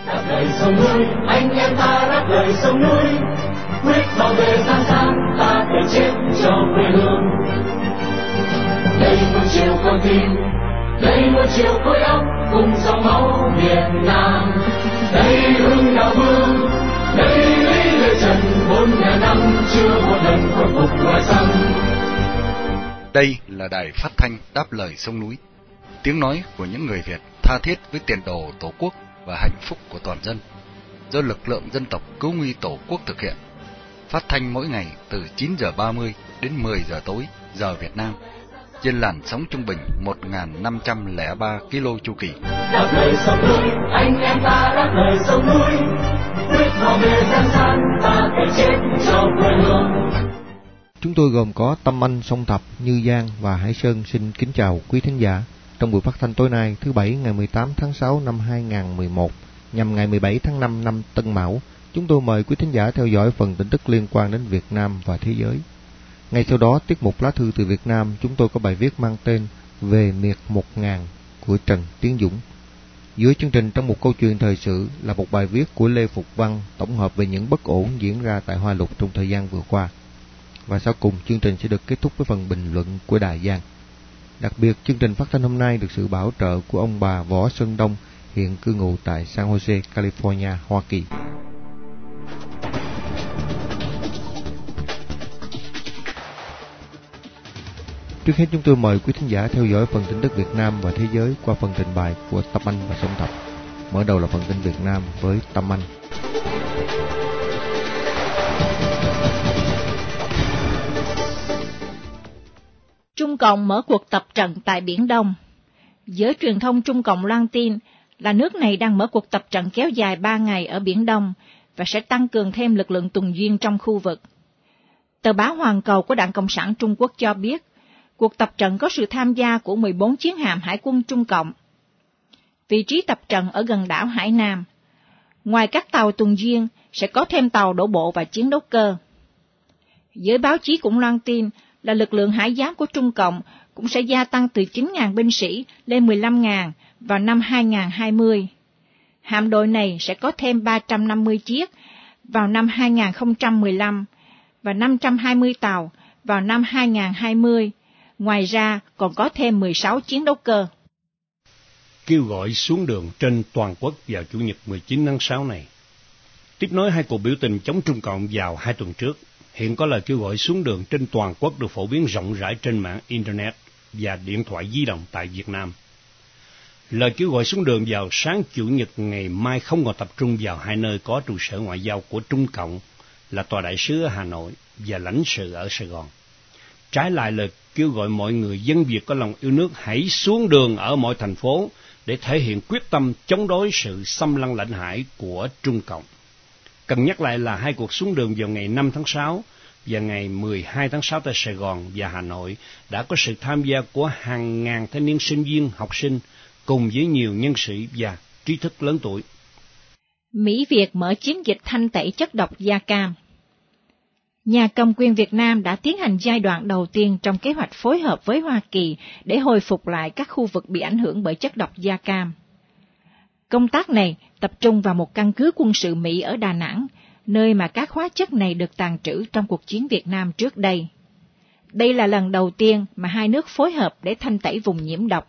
đáp lời sông núi, anh em ta đáp lời sông núi, quyết bảo vệ Giang San, ta phải chết cho quê hương. Đây một chiều con tim, đây một chiều khối óc, cùng dòng máu Việt Nam. Đây hưng đạo vương, đây lý lệ trần 4.000 năm, chưa một lần khuất phục ngoài xăm. Đây là đài phát thanh đáp lời sông núi, tiếng nói của những người Việt tha thiết với tiền đồ Tổ quốc và hạnh phúc của toàn dân, do lực lượng dân tộc cứu nguy Tổ quốc thực hiện. Phát thanh mỗi ngày từ 9:30 đến 10 giờ tối giờ Việt Nam, trên làn sóng trung bình 1.503 km chu kỳ. Đáp lời sông núi, anh em ta đáp lời sông núi, quyết bảo vệ Giang San, ta phải chết cho quê hương. Chúng tôi gồm có Tâm Anh, Song Thập, Như Giang và Hải Sơn xin kính chào quý thính giả. Trong buổi phát thanh tối nay, thứ Bảy ngày 18 tháng 6 năm 2011, nhằm ngày 17 tháng 5 năm Tân Mão, chúng tôi mời quý thính giả theo dõi phần tin tức liên quan đến Việt Nam và thế giới. Ngay sau đó, tiết mục lá thư từ Việt Nam, chúng tôi có bài viết mang tên Về miệt 1000 của Trần Tiến Dũng. Dưới chương trình, trong một câu chuyện thời sự, là một bài viết của Lê Phục Văn tổng hợp về những bất ổn diễn ra tại Hoa Lục trong thời gian vừa qua. Và sau cùng, chương trình sẽ được kết thúc với phần bình luận của Đại Giang. Đặc biệt, chương trình phát thanh hôm nay được sự bảo trợ của ông bà Võ Sơn Đông, hiện cư ngụ tại San Jose, California, Hoa Kỳ. Trước hết, chúng tôi mời quý thính giả theo dõi phần tin tức Việt Nam và thế giới qua phần trình bày của Tâm Anh và Song Thập. Mở đầu là phần tin Việt Nam với Tâm Anh. Trung Cộng mở cuộc tập trận tại Biển Đông. Giới truyền thông Trung Cộng loan tin là nước này đang mở cuộc tập trận kéo dài 3 ngày ở Biển Đông và sẽ tăng cường thêm lực lượng tuần duyên trong khu vực. Tờ báo Hoàn Cầu của Đảng Cộng sản Trung Quốc cho biết, cuộc tập trận có sự tham gia của 14 chiến hạm Hải quân Trung Cộng. Vị trí tập trận ở gần đảo Hải Nam. Ngoài các tàu tuần duyên, sẽ có thêm tàu đổ bộ và chiến đấu cơ. Giới báo chí cũng loan tin là lực lượng hải giám của Trung Cộng cũng sẽ gia tăng từ 9.000 binh sĩ lên 15.000 vào năm 2020. Hạm đội này sẽ có thêm 350 chiếc vào năm 2015 và 520 tàu vào năm 2020. Ngoài ra còn có thêm 16 chiến đấu cơ. Kêu gọi xuống đường trên toàn quốc vào Chủ nhật 19 tháng 6 này. Tiếp nối hai cuộc biểu tình chống Trung Cộng vào 2 tuần trước, hiện có lời kêu gọi xuống đường trên toàn quốc được phổ biến rộng rãi trên mạng Internet và điện thoại di động tại Việt Nam. Lời kêu gọi xuống đường vào sáng Chủ nhật ngày mai không còn tập trung vào hai nơi có trụ sở ngoại giao của Trung Cộng là Tòa đại sứ ở Hà Nội và lãnh sự ở Sài Gòn. Trái lại lời kêu gọi mọi người dân Việt có lòng yêu nước hãy xuống đường ở mọi thành phố để thể hiện quyết tâm chống đối sự xâm lăng lãnh hải của Trung Cộng. Cần nhắc lại là hai cuộc xuống đường vào ngày 5 tháng 6 và ngày 12 tháng 6 tại Sài Gòn và Hà Nội đã có sự tham gia của hàng ngàn thanh niên sinh viên, học sinh cùng với nhiều nhân sĩ và trí thức lớn tuổi. Mỹ Việt mở chiến dịch thanh tẩy chất độc da cam. Nhà cầm quyền Việt Nam đã tiến hành giai đoạn đầu tiên trong kế hoạch phối hợp với Hoa Kỳ để hồi phục lại các khu vực bị ảnh hưởng bởi chất độc da cam. Công tác này tập trung vào một căn cứ quân sự Mỹ ở Đà Nẵng, nơi mà các hóa chất này được tàng trữ trong cuộc chiến Việt Nam trước đây. Đây là lần đầu tiên mà hai nước phối hợp để thanh tẩy vùng nhiễm độc.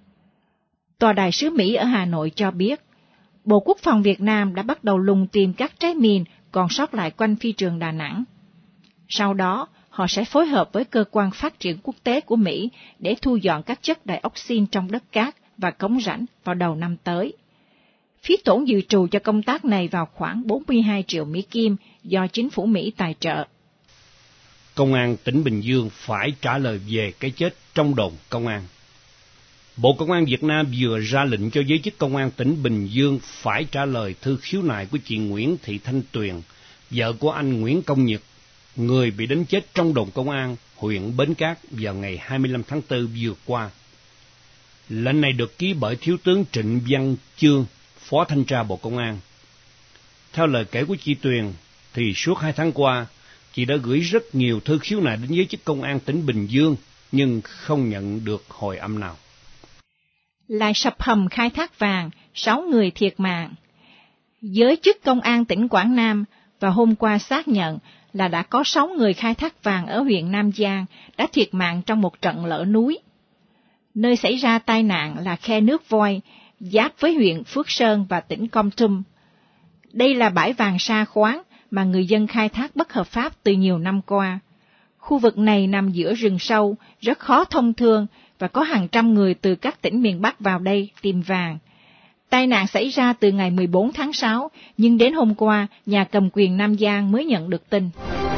Tòa đại sứ Mỹ ở Hà Nội cho biết, Bộ Quốc phòng Việt Nam đã bắt đầu lùng tìm các trái mìn còn sót lại quanh phi trường Đà Nẵng. Sau đó, họ sẽ phối hợp với cơ quan phát triển quốc tế của Mỹ để thu dọn các chất dioxin trong đất cát và cống rãnh vào đầu năm tới. Phí tổn dự trù cho công tác này vào khoảng 42 triệu Mỹ Kim do chính phủ Mỹ tài trợ. Công an tỉnh Bình Dương phải trả lời về cái chết trong đồn công an. Bộ Công an Việt Nam vừa ra lệnh cho giới chức công an tỉnh Bình Dương phải trả lời thư khiếu nại của chị Nguyễn Thị Thanh Tuyền, vợ của anh Nguyễn Công Nhật, người bị đánh chết trong đồn công an huyện Bến Cát vào ngày 25 tháng 4 vừa qua. Lệnh này được ký bởi Thiếu tướng Trịnh Văn Chương, Phó Thanh tra Bộ Công an. Theo lời kể của chị Tuyền, thì suốt 2 tháng qua, chị đã gửi rất nhiều thư khiếu nại đến giới chức công an tỉnh Bình Dương, nhưng không nhận được hồi âm nào. Lại sập hầm khai thác vàng, 6 người thiệt mạng. Giới chức công an tỉnh Quảng Nam vào hôm qua xác nhận là đã có 6 người khai thác vàng ở huyện Nam Giang đã thiệt mạng trong một trận lở núi. Nơi xảy ra tai nạn là khe nước Voi, giáp với huyện Phước Sơn và tỉnh Kon Tum. Đây là bãi vàng sa khoáng mà người dân khai thác bất hợp pháp từ nhiều năm qua. Khu vực này nằm giữa rừng sâu, rất khó thông thương và có hàng trăm người từ các tỉnh miền Bắc vào đây tìm vàng. Tai nạn xảy ra từ ngày 14 tháng 6, nhưng đến hôm qua, nhà cầm quyền Nam Giang mới nhận được tin.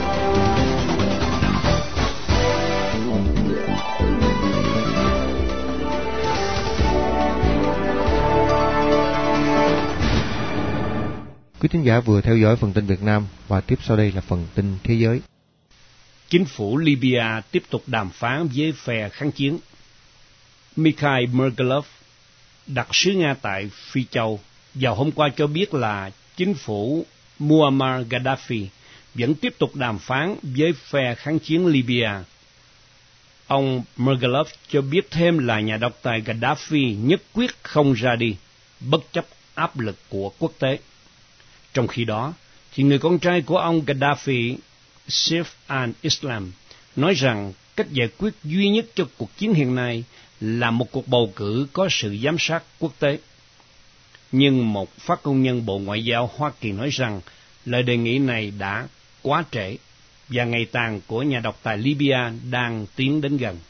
Quý thính giả vừa theo dõi phần tin Việt Nam và tiếp sau đây là phần tin thế giới. Chính phủ Libya tiếp tục đàm phán với phe kháng chiến. Mikhail Mergelov, đặc sứ Nga tại Phi Châu, vào hôm qua cho biết là chính phủ Muammar Gaddafi vẫn tiếp tục đàm phán với phe kháng chiến Libya. Ông Mergelov cho biết thêm là nhà độc tài Gaddafi nhất quyết không ra đi, bất chấp áp lực của quốc tế. Trong khi đó, thì người con trai của ông Gaddafi, Saif al-Islam, nói rằng cách giải quyết duy nhất cho cuộc chiến hiện nay là một cuộc bầu cử có sự giám sát quốc tế. Nhưng một phát ngôn nhân Bộ Ngoại giao Hoa Kỳ nói rằng lời đề nghị này đã quá trễ và ngày tàn của nhà độc tài Libya đang tiến đến gần.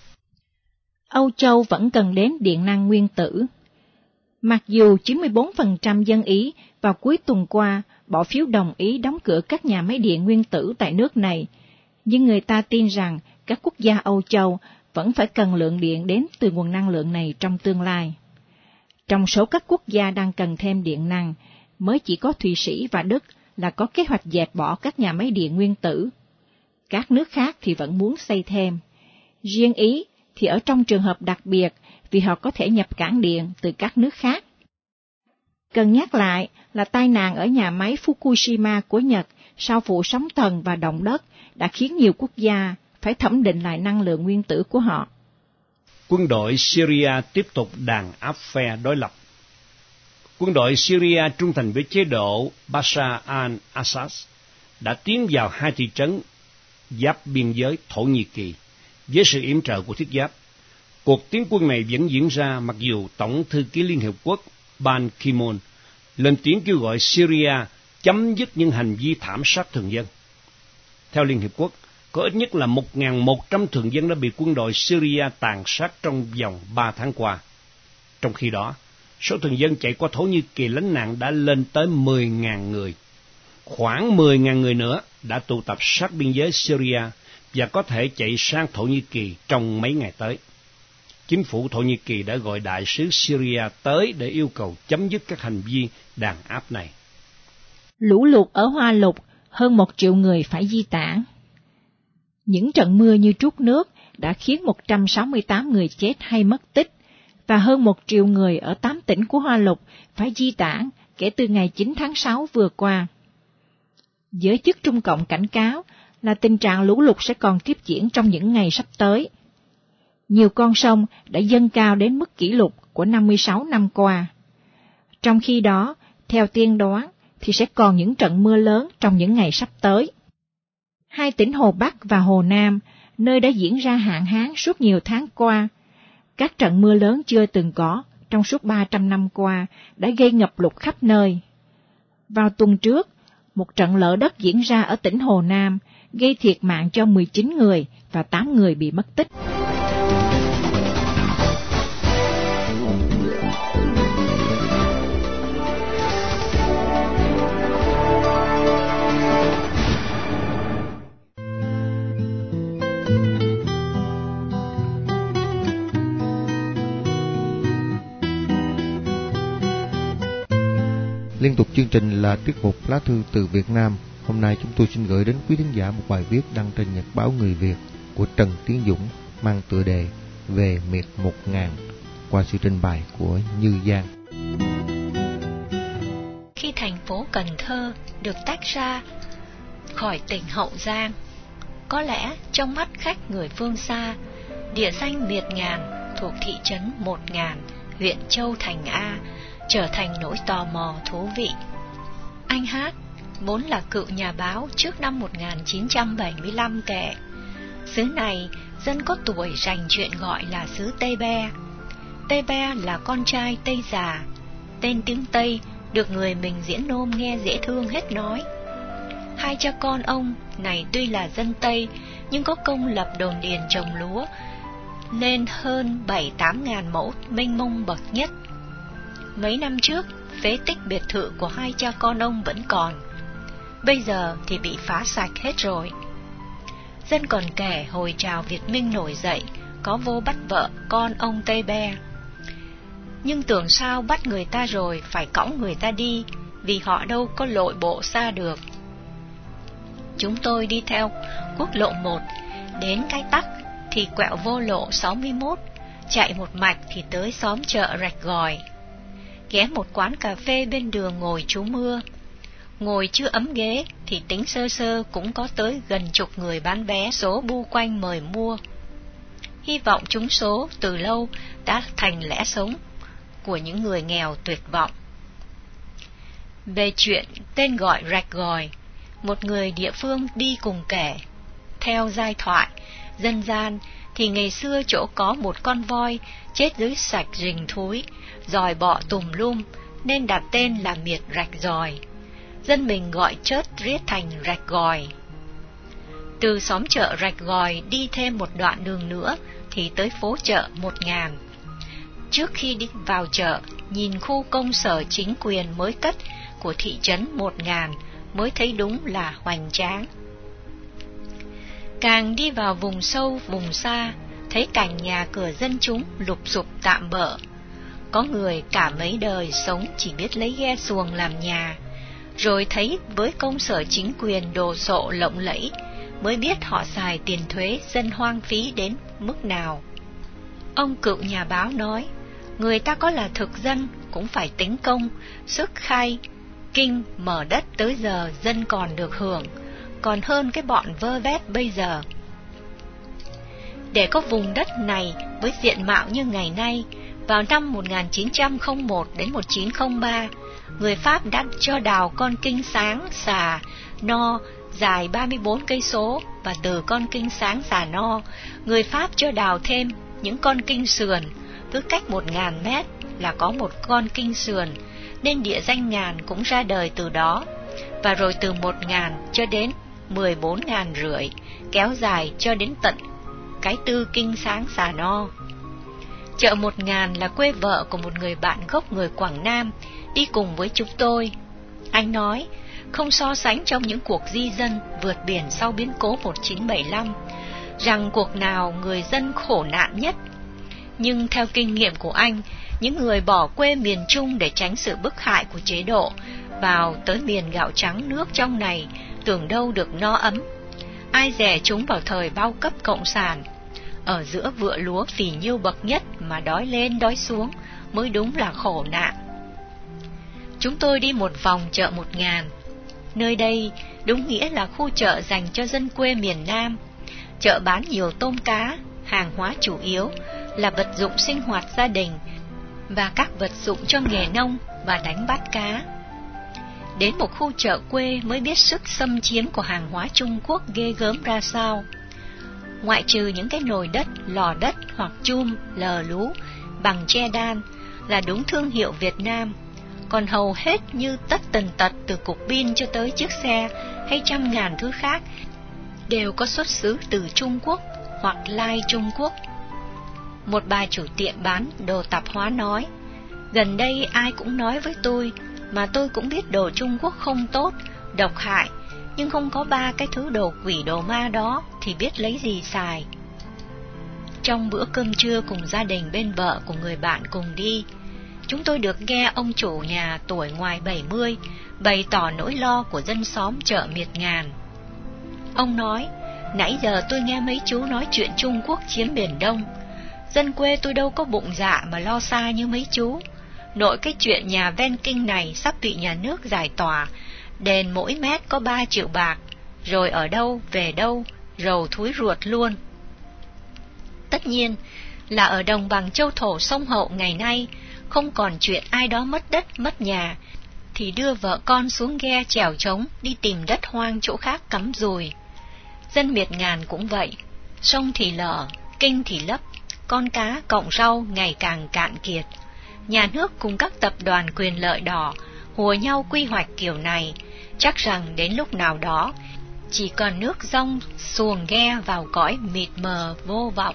Âu Châu vẫn cần đến điện năng nguyên tử. Mặc dù 94% dân Ý vào cuối tuần qua bỏ phiếu đồng ý đóng cửa các nhà máy điện nguyên tử tại nước này, nhưng người ta tin rằng các quốc gia Âu Châu vẫn phải cần lượng điện đến từ nguồn năng lượng này trong tương lai. Trong số các quốc gia đang cần thêm điện năng, mới chỉ có Thụy Sĩ và Đức là có kế hoạch dẹp bỏ các nhà máy điện nguyên tử. Các nước khác thì vẫn muốn xây thêm. Riêng Ý thì ở trong trường hợp đặc biệt vì họ có thể nhập cảng điện từ các nước khác. Cần nhắc lại là tai nạn ở nhà máy Fukushima của Nhật sau vụ sóng thần và động đất đã khiến nhiều quốc gia phải thẩm định lại năng lượng nguyên tử của họ. Quân đội Syria tiếp tục đàn áp phe đối lập. Quân đội Syria trung thành với chế độ Bashar al-Assad đã tiến vào 2 thị trấn giáp biên giới Thổ Nhĩ Kỳ với sự yểm trợ của thiết giáp. Cuộc tiến quân này vẫn diễn ra mặc dù Tổng thư ký Liên Hiệp Quốc Ban Ki-moon lên tiếng kêu gọi Syria chấm dứt những hành vi thảm sát thường dân. Theo Liên Hiệp Quốc, có ít nhất là 1.100 thường dân đã bị quân đội Syria tàn sát trong vòng 3 tháng qua. Trong khi đó, số thường dân chạy qua Thổ Nhĩ Kỳ lánh nạn đã lên tới 10.000 người. Khoảng 10.000 người nữa đã tụ tập sát biên giới Syria và có thể chạy sang Thổ Nhĩ Kỳ trong mấy ngày tới. Chính phủ Thổ Nhĩ Kỳ đã gọi đại sứ Syria tới để yêu cầu chấm dứt các hành vi đàn áp này. Lũ lụt ở Hoa Lục, hơn 1 triệu người phải di tản. Những trận mưa như trút nước đã khiến 168 người chết hay mất tích, và hơn 1 triệu người ở 8 tỉnh của Hoa Lục phải di tản kể từ ngày 9 tháng 6 vừa qua. Giới chức Trung Cộng cảnh cáo là tình trạng lũ lụt sẽ còn tiếp diễn trong những ngày sắp tới. Nhiều con sông đã dâng cao đến mức kỷ lục của 56 năm qua. Trong khi đó, theo tiên đoán, thì sẽ còn những trận mưa lớn trong những ngày sắp tới. 2 tỉnh Hồ Bắc và Hồ Nam, nơi đã diễn ra hạn hán suốt nhiều tháng qua, các trận mưa lớn chưa từng có trong suốt 300 năm qua đã gây ngập lụt khắp nơi. Vào tuần trước, một trận lở đất diễn ra ở tỉnh Hồ Nam, gây thiệt mạng cho 19 người và 8 người bị mất tích. Liên tục chương trình là tiết mục lá thư từ Việt Nam. Hôm nay chúng tôi xin gửi đến quý thính giả một bài viết đăng trên Nhật báo Người Việt của Trần Tiến Dũng mang tựa đề Về miệt 1000 qua sự trình bày của Như Giang. Khi thành phố Cần Thơ được tách ra khỏi tỉnh Hậu Giang, có lẽ trong mắt khách người phương xa, địa danh Miệt Ngàn thuộc thị trấn 1000, huyện Châu Thành A trở thành nỗi tò mò thú vị. Anh Hát, vốn là cựu nhà báo trước năm 1975 kể, xứ này dân có tuổi rành chuyện gọi là xứ Tây Be. Tây Be là con trai Tây già, tên tiếng Tây được người mình diễn nôm nghe dễ thương hết nói. Hai cha con ông này tuy là dân Tây nhưng có công lập đồn điền trồng lúa lên hơn 7-8 ngàn mẫu mênh mông bậc nhất. Mấy năm trước, phế tích biệt thự của hai cha con ông vẫn còn, bây giờ thì bị phá sạch hết rồi. Dân còn kể hồi trào Việt Minh nổi dậy, có vô bắt vợ con ông Tây Be. Nhưng tưởng sao bắt người ta rồi phải cõng người ta đi, vì họ đâu có lội bộ xa được. Chúng tôi đi theo quốc lộ 1, đến Cái Tắc thì quẹo vô lộ 61, chạy một mạch thì tới xóm chợ Rạch Gòi. Ghé một quán cà phê bên đường ngồi trú mưa. Ngồi chưa ấm ghế thì tính sơ sơ cũng có tới gần chục người bán vé số bu quanh mời mua. Hy vọng trúng số từ lâu đã thành lẽ sống của những người nghèo tuyệt vọng. Về chuyện tên gọi Rạch Gòi, một người địa phương đi cùng kể, theo giai thoại dân gian thì ngày xưa chỗ có một con voi chết dưới sạch rình thúi, dòi bọ tùm lum nên đặt tên là miệt Rạch Gòi. Dân mình gọi chớt riết thành Rạch Gòi. Từ xóm chợ Rạch Gòi đi thêm một đoạn đường nữa thì tới phố chợ 1000. Trước khi đi vào chợ, nhìn khu công sở chính quyền mới cất của thị trấn 1000 mới thấy đúng là hoành tráng. Càng đi vào vùng sâu, vùng xa, thấy cảnh nhà cửa dân chúng lụp xụp tạm bợ. Có người cả mấy đời sống chỉ biết lấy ghe xuồng làm nhà, rồi thấy với công sở chính quyền đồ sộ lộng lẫy, mới biết họ xài tiền thuế dân hoang phí đến mức nào. Ông cựu nhà báo nói, người ta có là thực dân cũng phải tính công, sức khai, kinh, mở đất tới giờ dân còn được hưởng, còn hơn cái bọn vơ vét bây giờ. Để có vùng đất này với diện mạo như ngày nay, vào năm 1901 đến 1903, người Pháp đã cho đào con kênh Sáng Xà No dài 34 cây số, và từ con kênh Sáng Xà No, người Pháp cho đào thêm những con kênh sườn, cứ cách 1000 mét là có một con kênh sườn, nên địa danh Ngàn cũng ra đời từ đó. Và rồi từ 1000 cho đến 14.500, kéo dài cho đến tận cái tư kênh Sáng Xà No. Chợ 1000 là quê vợ của một người bạn gốc người Quảng Nam đi cùng với chúng tôi. Anh nói, không so sánh trong những cuộc di dân vượt biển sau biến cố 1975, rằng cuộc nào người dân khổ nạn nhất. Nhưng theo kinh nghiệm của anh, những người bỏ quê miền Trung để tránh sự bức hại của chế độ, vào tới miền gạo trắng nước trong này, tưởng đâu được no ấm. Ai dè chúng vào thời bao cấp cộng sản, ở giữa vựa lúa phì nhiêu bậc nhất mà đói lên đói xuống, mới đúng là khổ nạn. Chúng tôi đi một vòng chợ 1000. Nơi đây đúng nghĩa là khu chợ dành cho dân quê miền Nam. Chợ bán nhiều tôm cá, hàng hóa chủ yếu là vật dụng sinh hoạt gia đình và các vật dụng cho nghề nông và đánh bắt cá. Đến một khu chợ quê mới biết sức xâm chiếm của hàng hóa Trung Quốc ghê gớm ra sao. Ngoại trừ những cái nồi đất, lò đất hoặc chum, lờ lú bằng tre đan là đúng thương hiệu Việt Nam, còn hầu hết như tất tần tật từ cục pin cho tới chiếc xe hay trăm ngàn thứ khác đều có xuất xứ từ Trung Quốc hoặc lai Trung Quốc. Một bà chủ tiệm bán đồ tạp hóa nói, gần đây ai cũng nói với tôi, mà tôi cũng biết đồ Trung Quốc không tốt, độc hại, nhưng không có 3 cái thứ đồ quỷ đồ ma đó thì biết lấy gì xài. Trong bữa cơm trưa cùng gia đình bên vợ của người bạn cùng đi, chúng tôi được nghe ông chủ nhà tuổi ngoài 70 bày tỏ nỗi lo của dân xóm chợ 1000. Ông nói, nãy giờ tôi nghe mấy chú nói chuyện Trung Quốc chiếm Biển Đông. Dân quê tôi đâu có bụng dạ mà lo xa như mấy chú. Nội cái chuyện nhà ven kinh này sắp bị nhà nước giải tỏa, đền mỗi mét có 3 triệu bạc, rồi ở đâu về đâu, rầu thúi ruột luôn. Tất nhiên là ở đồng bằng châu thổ sông Hậu ngày nay, không còn chuyện ai đó mất đất mất nhà, thì đưa vợ con xuống ghe chèo trống đi tìm đất hoang chỗ khác cắm dùi. Dân Miệt Ngàn cũng vậy, sông thì lở, kinh thì lấp, con cá cọng rau ngày càng cạn kiệt. Nhà nước cùng các tập đoàn quyền lợi đỏ hùa nhau quy hoạch kiểu này, chắc rằng đến lúc nào đó chỉ còn nước dông xuồng ghe vào cõi mịt mờ vô vọng.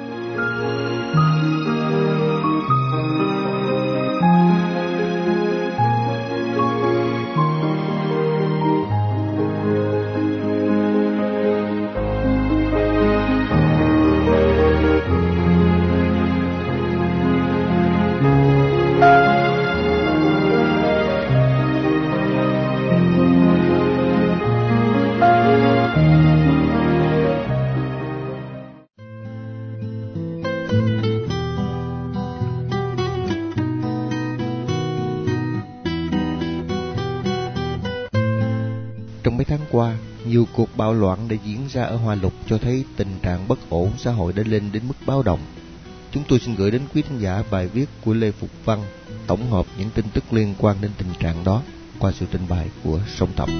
Trong mấy tháng qua, nhiều cuộc bạo loạn đã diễn ra ở Hoa Lục cho thấy tình trạng bất ổn xã hội đã lên đến mức báo động. Chúng tôi xin gửi đến quý khán giả bài viết của Lê Phục Văn, tổng hợp những tin tức liên quan đến tình trạng đó qua sự trình bày của Song Thập.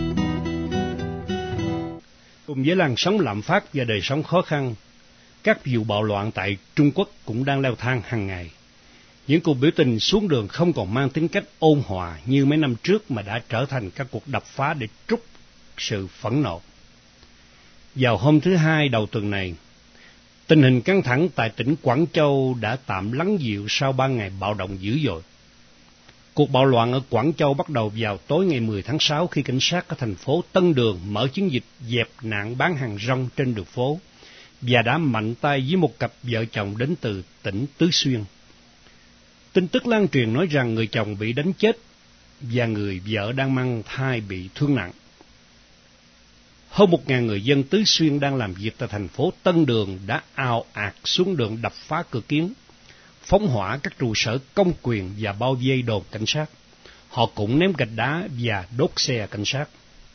Cùng với làn sóng lạm phát và đời sống khó khăn, các vụ bạo loạn tại Trung Quốc cũng đang leo thang hàng ngày. Những cuộc biểu tình xuống đường không còn mang tính cách ôn hòa như mấy năm trước mà đã trở thành các cuộc đập phá để trút sự phẫn nộ. Vào hôm thứ Hai đầu tuần này, tình hình căng thẳng tại tỉnh Quảng Châu đã tạm lắng dịu sau 3 ngày bạo động dữ dội. Cuộc bạo loạn ở Quảng Châu bắt đầu vào tối ngày 10 tháng 6 khi cảnh sát ở thành phố Tân Đường mở chiến dịch dẹp nạn bán hàng rong trên đường phố và đã mạnh tay với một cặp vợ chồng đến từ tỉnh Tứ Xuyên. Tin tức lan truyền nói rằng người chồng bị đánh chết và người vợ đang mang thai bị thương nặng. Hơn 1.000 người dân Tứ Xuyên đang làm việc tại thành phố Tân Đường đã ào ạt xuống đường đập phá cửa kiến, phóng hỏa các trụ sở công quyền và bao vây đồn cảnh sát. Họ cũng ném gạch đá và đốt xe cảnh sát.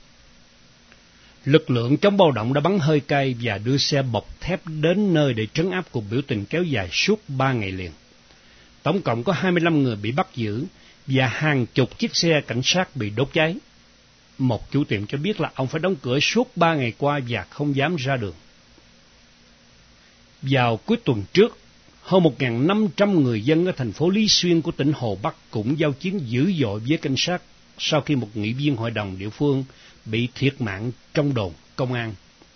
Lực lượng chống bạo động đã bắn hơi cay và đưa xe bọc thép đến nơi để trấn áp cuộc biểu tình kéo dài suốt 3 ngày liền. Tổng cộng có 25 người bị bắt giữ và hàng chục chiếc xe cảnh sát bị đốt cháy. Một chủ tiệm cho biết là ông phải đóng cửa suốt 3 ngày qua và không dám ra đường. Vào cuối tuần trước, hơn 1.500 người dân ở thành phố Lý Xuyên của tỉnh Hồ Bắc cũng giao chiến dữ dội với cảnh sát sau khi một nghị viên hội đồng địa phương bị thiệt mạng trong đồn công an.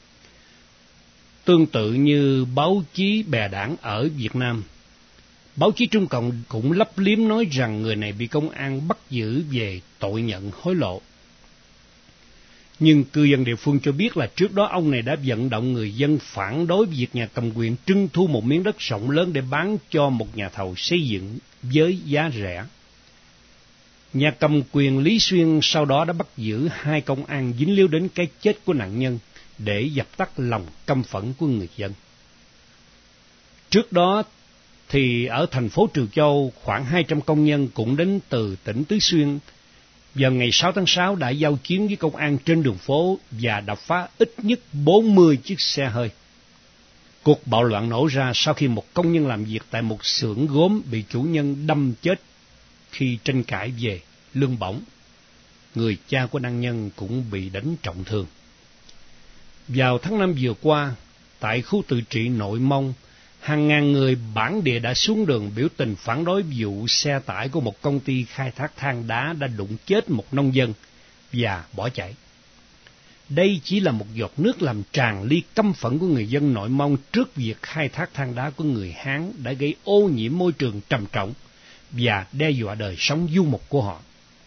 Tương tự như báo chí bè đảng ở Việt Nam, báo chí Trung Cộng cũng lấp liếm nói rằng người này bị công an bắt giữ về tội nhận hối lộ. Nhưng cư dân địa phương cho biết là trước đó ông này đã vận động người dân phản đối việc nhà cầm quyền trưng thu một miếng đất rộng lớn để bán cho một nhà thầu xây dựng với giá rẻ. Nhà cầm quyền Lý Xuyên sau đó đã bắt giữ 2 công an dính líu đến cái chết của nạn nhân để dập tắt lòng căm phẫn của người dân. Trước đó thì ở thành phố Trừ Châu, khoảng 200 công nhân cũng đến từ tỉnh Tứ Xuyên vào ngày 6 tháng 6 đã giao chiến với công an trên đường phố và đập phá ít nhất 40 chiếc xe hơi. Cuộc bạo loạn nổ ra sau khi một công nhân làm việc tại một xưởng gốm bị chủ nhân đâm chết khi tranh cãi về lương bổng. Người cha của nạn nhân cũng bị đánh trọng thương. Vào tháng 5 vừa qua, tại khu tự trị Nội Mông, hàng ngàn người bản địa đã xuống đường biểu tình phản đối vụ xe tải của một công ty khai thác than đá đã đụng chết một nông dân và bỏ chạy. Đây chỉ là một giọt nước làm tràn ly căm phẫn của người dân Nội Mông trước việc khai thác than đá của người Hán đã gây ô nhiễm môi trường trầm trọng và đe dọa đời sống du mục của họ.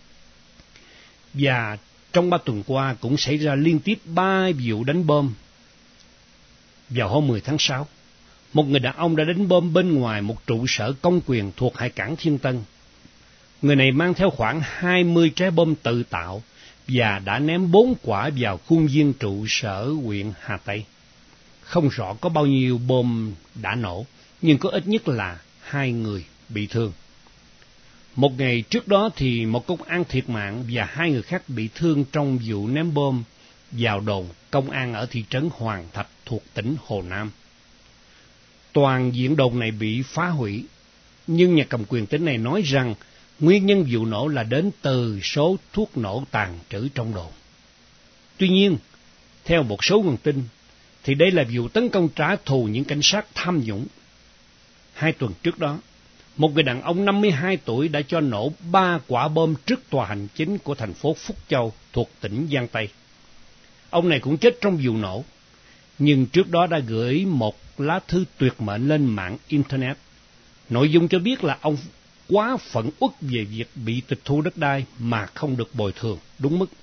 Và trong 3 tuần qua cũng xảy ra liên tiếp 3 vụ đánh bom. Vào hôm 10 tháng 6, một người đàn ông đã đánh bom bên ngoài một trụ sở công quyền thuộc hải cảng Thiên Tân. Người này mang theo khoảng 20 trái bom tự tạo và đã ném 4 quả vào khuôn viên trụ sở huyện Hà Tây. Không rõ có bao nhiêu bom đã nổ, nhưng có ít nhất là 2 người bị thương. Một ngày trước đó thì một công an thiệt mạng và 2 người khác bị thương trong vụ ném bom vào đồn công an ở thị trấn Hoàng Thạch thuộc tỉnh Hồ Nam. Toàn diện đồn này bị phá hủy, nhưng nhà cầm quyền tỉnh này nói rằng Nguyên nhân vụ nổ là đến từ số thuốc nổ tàng trữ trong đồn. Tuy nhiên, theo một số nguồn tin, thì đây là vụ tấn công trả thù những cảnh sát tham nhũng. 2 tuần trước đó, một người đàn ông 52 tuổi đã cho nổ 3 quả bom trước tòa hành chính của thành phố Phúc Châu thuộc tỉnh Giang Tây. Ông này cũng chết trong vụ nổ, nhưng trước đó đã gửi một lá thư tuyệt mệnh lên mạng Internet. Nội dung cho biết là ông quá phẫn uất về việc bị tịch thu đất đai mà không được bồi thường đúng mức.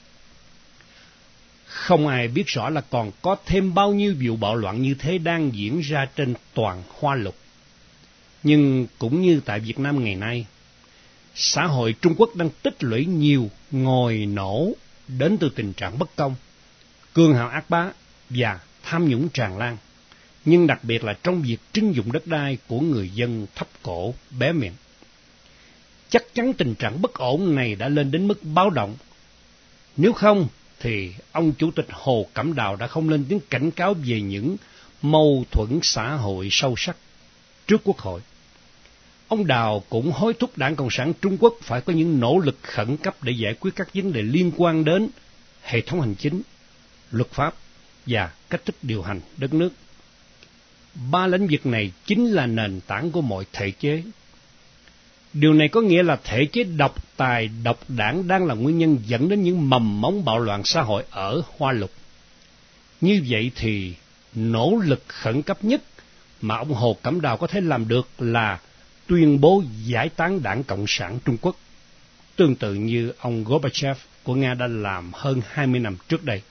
Không ai biết rõ là còn có thêm bao nhiêu vụ bạo loạn như thế đang diễn ra trên toàn Hoa Lục. Nhưng cũng như tại Việt Nam ngày nay, xã hội Trung Quốc đang tích lũy nhiều ngòi nổ đến từ tình trạng bất công, cường hào ác bá và tham nhũng tràn lan, nhưng đặc biệt là trong việc trưng dụng đất đai của người dân thấp cổ bé miệng. Chắc chắn tình trạng bất ổn này đã lên đến mức báo động. Nếu không, thì ông Chủ tịch Hồ Cẩm Đào đã không lên tiếng cảnh cáo về những mâu thuẫn xã hội sâu sắc trước Quốc hội. Ông Đào cũng hối thúc Đảng Cộng sản Trung Quốc phải có những nỗ lực khẩn cấp để giải quyết các vấn đề liên quan đến hệ thống hành chính, luật pháp và cách thức điều hành đất nước. 3 lĩnh vực này chính là nền tảng của mọi thể chế. Điều này có nghĩa là thể chế độc tài, độc đảng đang là nguyên nhân dẫn đến những mầm mống bạo loạn xã hội ở Hoa Lục. Như vậy thì nỗ lực khẩn cấp nhất mà ông Hồ Cẩm Đào có thể làm được là tuyên bố giải tán Đảng Cộng sản Trung Quốc, tương tự như ông Gorbachev của Nga đã làm hơn 20 năm trước đây.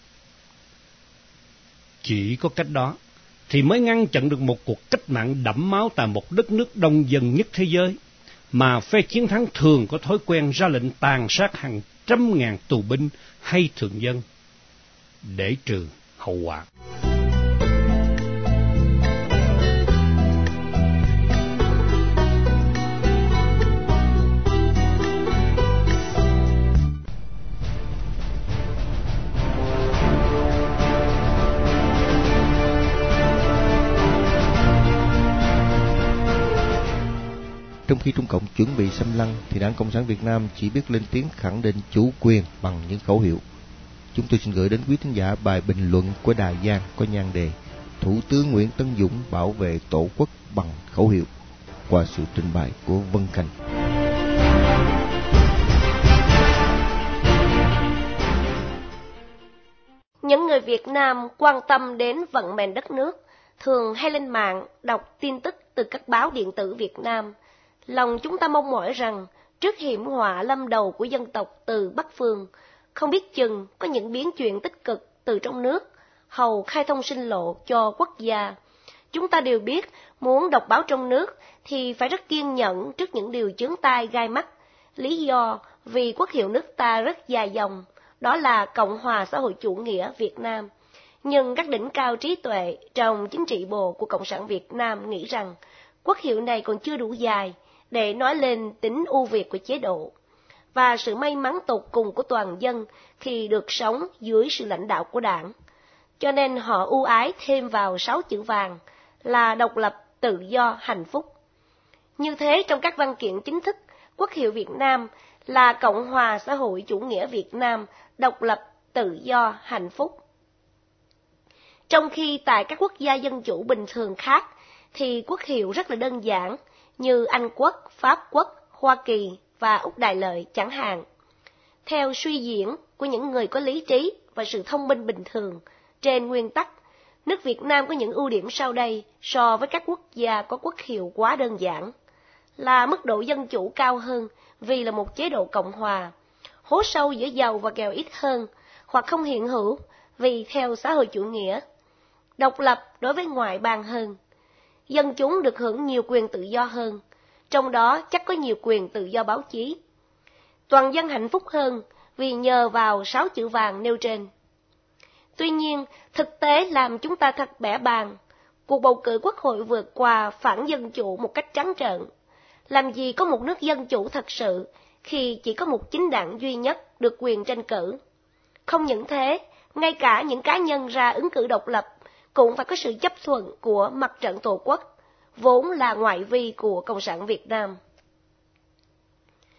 Chỉ có cách đó thì mới ngăn chặn được một cuộc cách mạng đẫm máu tại một đất nước đông dân nhất thế giới, mà phe chiến thắng thường có thói quen ra lệnh tàn sát hàng trăm ngàn tù binh hay thường dân để trừ hậu quả. Trong khi Trung Cộng chuẩn bị xâm lăng, thì Đảng Cộng sản Việt Nam chỉ biết lên tiếng khẳng định chủ quyền bằng những khẩu hiệu. Chúng tôi xin gửi đến quý thính giả bài bình luận của Đài Giang có nhan đề Thủ tướng Nguyễn Tấn Dũng bảo vệ Tổ quốc bằng khẩu hiệu, qua sự trình bày của Vân Khanh. Những người Việt Nam quan tâm đến vận mệnh đất nước thường hay lên mạng đọc tin tức từ các báo điện tử Việt Nam. Lòng chúng ta mong mỏi rằng trước hiểm họa lâm đầu của dân tộc từ Bắc Phương, không biết chừng có những biến chuyển tích cực từ trong nước, hầu khai thông sinh lộ cho quốc gia. Chúng ta đều biết muốn đọc báo trong nước thì phải rất kiên nhẫn trước những điều chướng tai gai mắt. Lý do vì quốc hiệu nước ta rất dài dòng, đó là Cộng hòa xã hội chủ nghĩa Việt Nam. Nhưng các đỉnh cao trí tuệ trong chính trị bộ của Cộng sản Việt Nam nghĩ rằng quốc hiệu này còn chưa đủ dài để nói lên tính ưu việt của chế độ và sự may mắn tột cùng của toàn dân khi được sống dưới sự lãnh đạo của Đảng. Cho nên họ ưu ái thêm vào 6 chữ vàng là độc lập, tự do, hạnh phúc. Như thế trong các văn kiện chính thức, quốc hiệu Việt Nam là Cộng hòa xã hội chủ nghĩa Việt Nam, độc lập, tự do, hạnh phúc. Trong khi tại các quốc gia dân chủ bình thường khác thì quốc hiệu rất là đơn giản, như Anh Quốc, Pháp Quốc, Hoa Kỳ và Úc Đại Lợi chẳng hạn. Theo suy diễn của những người có lý trí và sự thông minh bình thường, trên nguyên tắc, nước Việt Nam có những ưu điểm sau đây so với các quốc gia có quốc hiệu quá đơn giản. Là mức độ dân chủ cao hơn vì là một chế độ cộng hòa, hố sâu giữa giàu và nghèo ít hơn hoặc không hiện hữu vì theo xã hội chủ nghĩa, độc lập đối với ngoại bang hơn, dân chúng được hưởng nhiều quyền tự do hơn, trong đó chắc có nhiều quyền tự do báo chí. Toàn dân hạnh phúc hơn vì nhờ vào 6 chữ vàng nêu trên. Tuy nhiên, thực tế làm chúng ta thật bẽ bàng. Cuộc bầu cử quốc hội vừa qua phản dân chủ một cách trắng trợn. Làm gì có một nước dân chủ thật sự khi chỉ có một chính đảng duy nhất được quyền tranh cử. Không những thế, ngay cả những cá nhân ra ứng cử độc lập cũng phải có sự chấp thuận của Mặt trận Tổ quốc, vốn là ngoại vi của Cộng sản Việt Nam.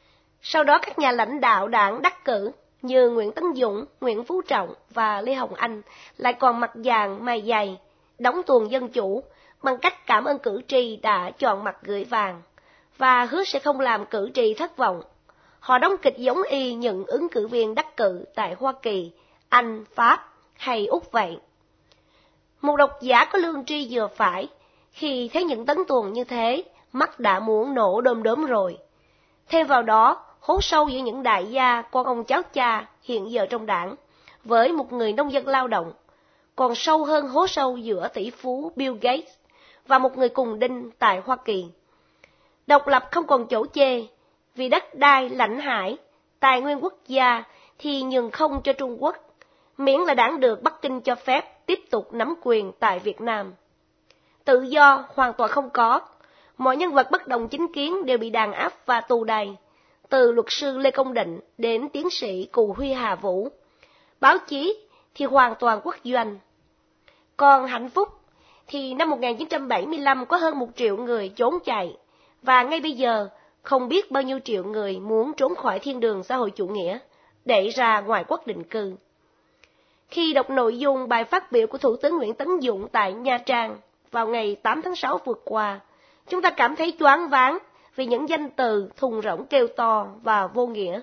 Sau đó các nhà lãnh đạo đảng đắc cử như Nguyễn Tấn Dũng, Nguyễn Phú Trọng và Lê Hồng Anh lại còn mặt vàng mày dày, đóng tuồng dân chủ bằng cách cảm ơn cử tri đã chọn mặt gửi vàng và hứa sẽ không làm cử tri thất vọng. Họ đóng kịch giống y những ứng cử viên đắc cử tại Hoa Kỳ, Anh, Pháp hay Úc vậy. Một độc giả có lương tri vừa phải, khi thấy những tấn tuồng như thế, mắt đã muốn nổ đom đóm rồi. Thêm vào đó, hố sâu giữa những đại gia con ông cháu cha hiện giờ trong đảng, với một người nông dân lao động, còn sâu hơn hố sâu giữa tỷ phú Bill Gates và một người cùng đinh tại Hoa Kỳ. Độc lập không còn chỗ chê, vì đất đai, lãnh hải, tài nguyên quốc gia thì nhường không cho Trung Quốc, miễn là đảng được Bắc Kinh cho phép tiếp tục nắm quyền tại Việt Nam. Tự do hoàn toàn không có, mọi nhân vật bất đồng chính kiến đều bị đàn áp và tù đày, từ luật sư Lê Công Định đến tiến sĩ Cù Huy Hà Vũ. Báo chí thì hoàn toàn quốc doanh. Còn hạnh phúc thì năm 1975 có hơn 1 triệu người trốn chạy, và ngay bây giờ không biết bao nhiêu triệu người muốn trốn khỏi thiên đường xã hội chủ nghĩa, để ra ngoài quốc định cư. Khi đọc nội dung bài phát biểu của Thủ tướng Nguyễn Tấn Dũng tại Nha Trang vào ngày 8 tháng 6 vừa qua, chúng ta cảm thấy choáng váng vì những danh từ thùng rỗng kêu to và vô nghĩa.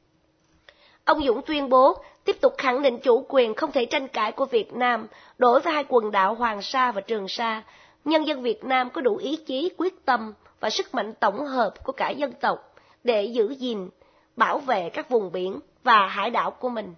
Ông Dũng tuyên bố tiếp tục khẳng định chủ quyền không thể tranh cãi của Việt Nam đối với hai quần đảo Hoàng Sa và Trường Sa. Nhân dân Việt Nam có đủ ý chí, quyết tâm và sức mạnh tổng hợp của cả dân tộc để giữ gìn, bảo vệ các vùng biển và hải đảo của mình.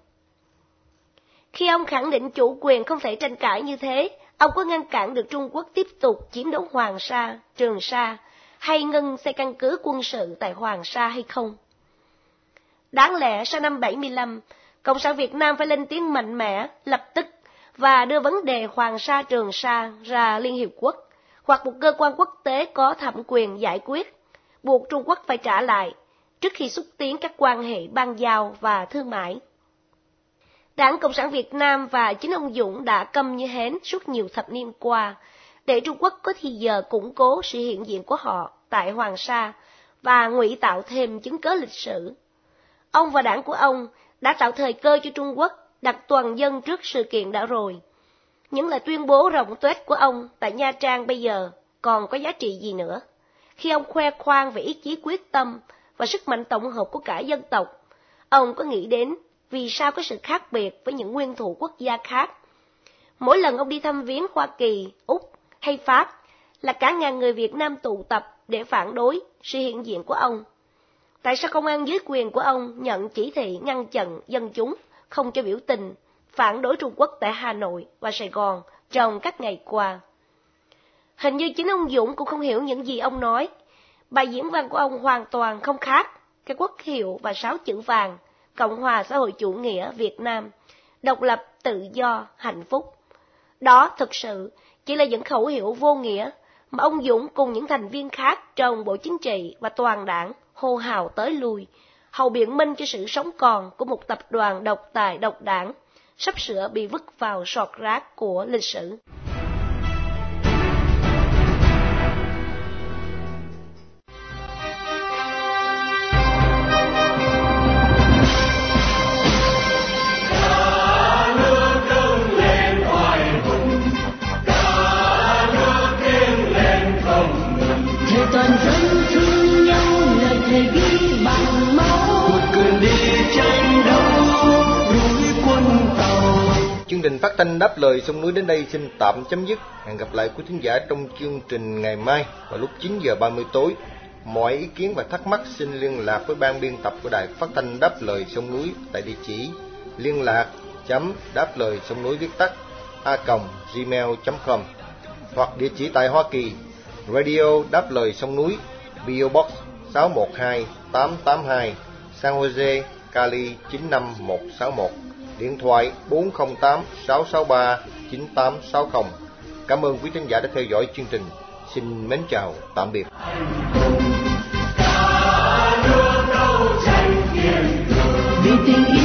Khi ông khẳng định chủ quyền không thể tranh cãi như thế, ông có ngăn cản được Trung Quốc tiếp tục chiếm đóng Hoàng Sa, Trường Sa hay ngưng xây căn cứ quân sự tại Hoàng Sa hay không? Đáng lẽ sau năm 75, Cộng sản Việt Nam phải lên tiếng mạnh mẽ, lập tức và đưa vấn đề Hoàng Sa Trường Sa ra Liên Hiệp Quốc hoặc một cơ quan quốc tế có thẩm quyền giải quyết, buộc Trung Quốc phải trả lại trước khi xúc tiến các quan hệ bang giao và thương mại. Đảng Cộng sản Việt Nam và chính ông Dũng đã câm như hến suốt nhiều thập niên qua, để Trung Quốc có thì giờ củng cố sự hiện diện của họ tại Hoàng Sa và ngụy tạo thêm chứng cớ lịch sử. Ông và đảng của ông đã tạo thời cơ cho Trung Quốc đặt toàn dân trước sự kiện đã rồi. Những lời tuyên bố rộng tuếch của ông tại Nha Trang bây giờ còn có giá trị gì nữa, khi ông khoe khoang về ý chí quyết tâm và sức mạnh tổng hợp của cả dân tộc. Ông có nghĩ đến vì sao có sự khác biệt với những nguyên thủ quốc gia khác? Mỗi lần ông đi thăm viếng Hoa Kỳ, Úc hay Pháp là cả ngàn người Việt Nam tụ tập để phản đối sự hiện diện của ông. Tại sao công an dưới quyền của ông nhận chỉ thị ngăn chặn dân chúng không cho biểu tình, phản đối Trung Quốc tại Hà Nội và Sài Gòn trong các ngày qua? Hình như chính ông Dũng cũng không hiểu những gì ông nói. Bài diễn văn của ông hoàn toàn không khác cái quốc hiệu và 6 chữ vàng: Cộng hòa xã hội chủ nghĩa Việt Nam, độc lập, tự do, hạnh phúc. Đó thực sự chỉ là những khẩu hiệu vô nghĩa mà ông Dũng cùng những thành viên khác trong Bộ Chính trị và toàn đảng hô hào tới lui, hầu biện minh cho sự sống còn của một tập đoàn độc tài độc đảng, sắp sửa bị vứt vào sọt rác của lịch sử. Chương trình phát thanh Đáp Lời Sông Núi đến đây xin tạm chấm dứt. Hẹn gặp lại quý thính giả trong chương trình ngày mai vào lúc 9 giờ 30 tối. Mọi ý kiến và thắc mắc xin liên lạc với ban biên tập của Đài Phát thanh Đáp Lời Sông Núi tại địa chỉ liên lạc.đáp lời sông núi viết tắt @gmail.com hoặc địa chỉ tại Hoa Kỳ, Radio Đáp Lời Sông Núi, PO Box 612882, San Jose, Cali 95161. Điện thoại 408-663-9860. Cảm ơn quý khán giả đã theo dõi chương trình. Xin mến chào, tạm biệt. Vì tình